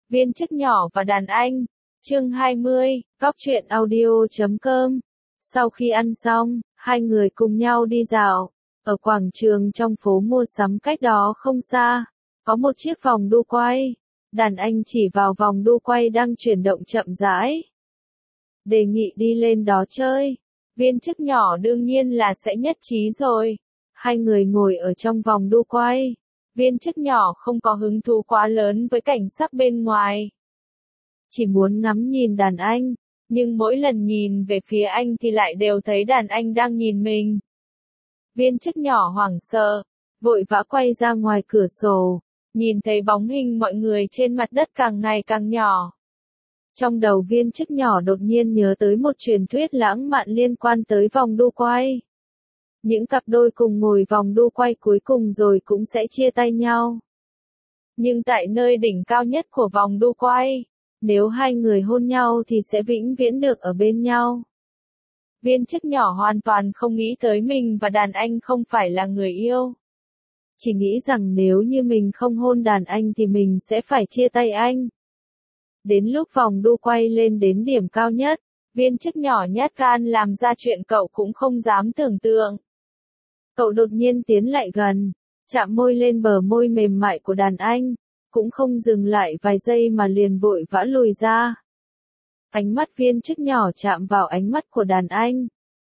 Viên chức nhỏ và đàn anh. Chương 20, Góc truyện audio.com. Sau khi ăn xong, hai người cùng nhau đi dạo. Ở quảng trường trong phố mua sắm cách đó không xa, có một chiếc vòng đu quay. Đàn anh chỉ vào vòng đu quay đang chuyển động chậm rãi. Đề nghị đi lên đó chơi. Viên chức nhỏ đương nhiên là sẽ nhất trí rồi. Hai người ngồi ở trong vòng đu quay. Viên chức nhỏ không có hứng thú quá lớn với cảnh sắc bên ngoài. Chỉ muốn ngắm nhìn đàn anh, nhưng mỗi lần nhìn về phía anh thì lại đều thấy đàn anh đang nhìn mình. Viên chức nhỏ hoảng sợ, vội vã quay ra ngoài cửa sổ, nhìn thấy bóng hình mọi người trên mặt đất càng ngày càng nhỏ. Trong đầu viên chức nhỏ đột nhiên nhớ tới một truyền thuyết lãng mạn liên quan tới vòng đu quay. Những cặp đôi cùng ngồi vòng đu quay cuối cùng rồi cũng sẽ chia tay nhau. Nhưng tại nơi đỉnh cao nhất của vòng đu quay, nếu hai người hôn nhau thì sẽ vĩnh viễn được ở bên nhau. Viên chức nhỏ hoàn toàn không nghĩ tới mình và đàn anh không phải là người yêu. Chỉ nghĩ rằng nếu như mình không hôn đàn anh thì mình sẽ phải chia tay anh. Đến lúc vòng đu quay lên đến điểm cao nhất, viên chức nhỏ nhát gan làm ra chuyện cậu cũng không dám tưởng tượng. Cậu đột nhiên tiến lại gần, chạm môi lên bờ môi mềm mại của đàn anh, cũng không dừng lại vài giây mà liền vội vã lùi ra. Ánh mắt viên chức nhỏ chạm vào ánh mắt của đàn anh.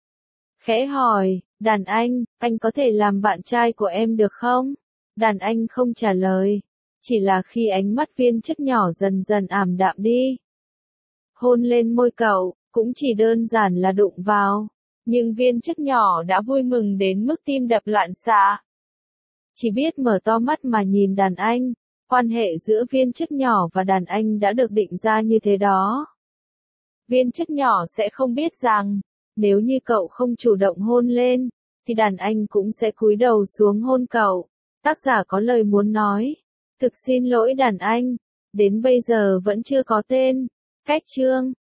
Khẽ hỏi, đàn anh có thể làm bạn trai của em được không? Đàn anh không trả lời, chỉ là khi ánh mắt viên chức nhỏ dần dần ảm đạm đi. Hôn lên môi cậu, cũng chỉ đơn giản là đụng vào. Nhưng viên chức nhỏ đã vui mừng đến mức tim đập loạn xạ. Chỉ biết mở to mắt mà nhìn đàn anh, quan hệ giữa viên chức nhỏ và đàn anh đã được định ra như thế đó. Viên chức nhỏ sẽ không biết rằng, nếu như cậu không chủ động hôn lên, thì đàn anh cũng sẽ cúi đầu xuống hôn cậu. Tác giả có lời muốn nói. Thực xin lỗi đàn anh, đến bây giờ vẫn chưa có tên. Cách chương.